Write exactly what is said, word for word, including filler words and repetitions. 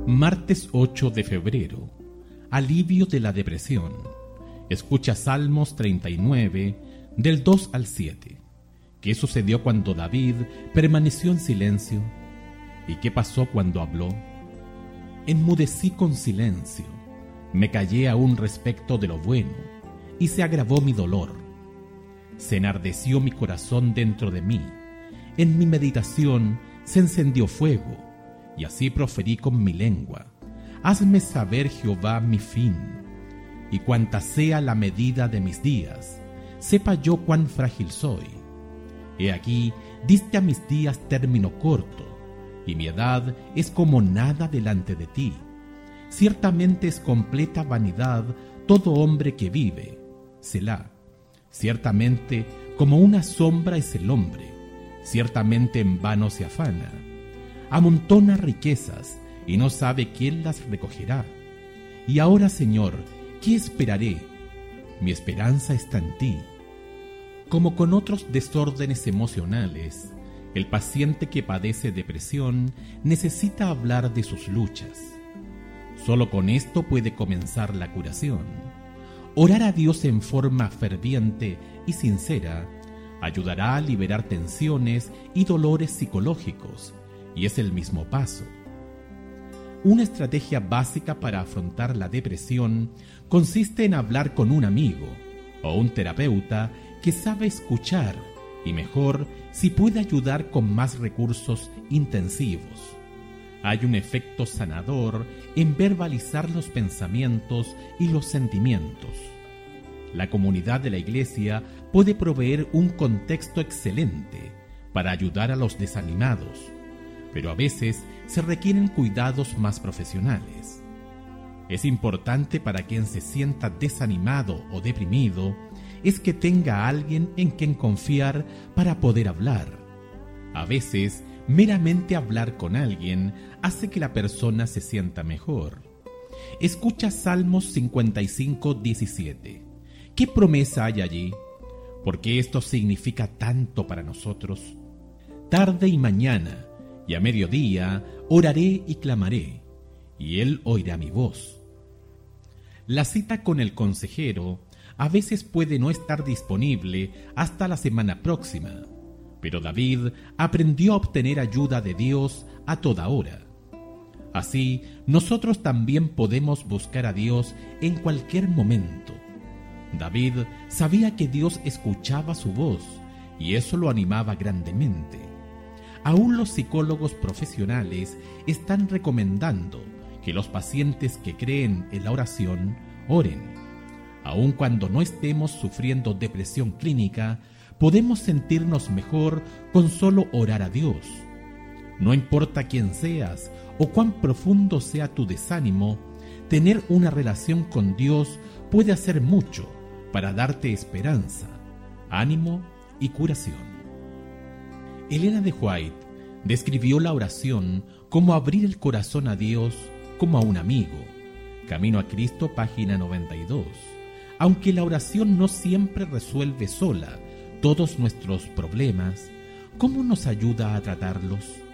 Martes ocho de febrero. Alivio de la depresión. Escucha Salmos treinta y nueve, del dos al siete. ¿Qué sucedió cuando David permaneció en silencio? ¿Y qué pasó cuando habló? Enmudecí con silencio, me callé aún respecto de lo bueno, y se agravó mi dolor. Se enardeció mi corazón dentro de mí, en mi meditación se encendió fuego, y así proferí con mi lengua: hazme saber, Jehová, mi fin, y cuanta sea la medida de mis días, sepa yo cuán frágil soy. He aquí, diste a mis días término corto, y mi edad es como nada delante de ti. Ciertamente es completa vanidad todo hombre que vive. Selah. Ciertamente como una sombra es el hombre, ciertamente en vano se afana. Amontona riquezas y no sabe quién las recogerá. Y ahora, Señor, ¿qué esperaré? Mi esperanza está en ti. Como con otros desórdenes emocionales, el paciente que padece depresión necesita hablar de sus luchas. Solo con esto puede comenzar la curación. Orar a Dios en forma ferviente y sincera ayudará a liberar tensiones y dolores psicológicos, y es el mismo paso. Una estrategia básica para afrontar la depresión consiste en hablar con un amigo o un terapeuta que sabe escuchar, y mejor si puede ayudar con más recursos intensivos. Hay un efecto sanador en verbalizar los pensamientos y los sentimientos. La comunidad de la Iglesia puede proveer un contexto excelente para ayudar a los desanimados, pero a veces se requieren cuidados más profesionales. Es importante para quien se sienta desanimado o deprimido es que tenga a alguien en quien confiar para poder hablar. A veces, meramente hablar con alguien hace que la persona se sienta mejor. Escucha Salmos cincuenta y cinco, diecisiete. ¿Qué promesa hay allí? ¿Por qué esto significa tanto para nosotros? Tarde y mañana, y a mediodía, oraré y clamaré, y Él oirá mi voz. La cita con el consejero a veces puede no estar disponible hasta la semana próxima, pero David aprendió a obtener ayuda de Dios a toda hora. Así, nosotros también podemos buscar a Dios en cualquier momento. David sabía que Dios escuchaba su voz, y eso lo animaba grandemente. Aún los psicólogos profesionales están recomendando que los pacientes que creen en la oración oren. Aun cuando no estemos sufriendo depresión clínica, podemos sentirnos mejor con solo orar a Dios. No importa quién seas o cuán profundo sea tu desánimo, tener una relación con Dios puede hacer mucho para darte esperanza, ánimo y curación. Elena de White describió la oración como abrir el corazón a Dios como a un amigo. Camino a Cristo, página noventa y dos. Aunque la oración no siempre resuelve sola todos nuestros problemas, ¿cómo nos ayuda a tratarlos?